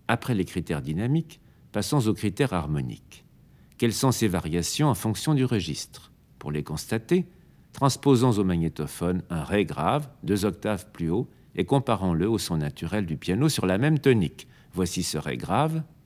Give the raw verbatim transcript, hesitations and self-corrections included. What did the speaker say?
Après les critères dynamiques, passons aux critères harmoniques. Quelles sont ces variations en fonction du registre? Pour les constater, transposons au magnétophone un Ré grave, deux octaves plus haut, et comparons-le au son naturel du piano sur la même tonique. Voici ce Ré grave,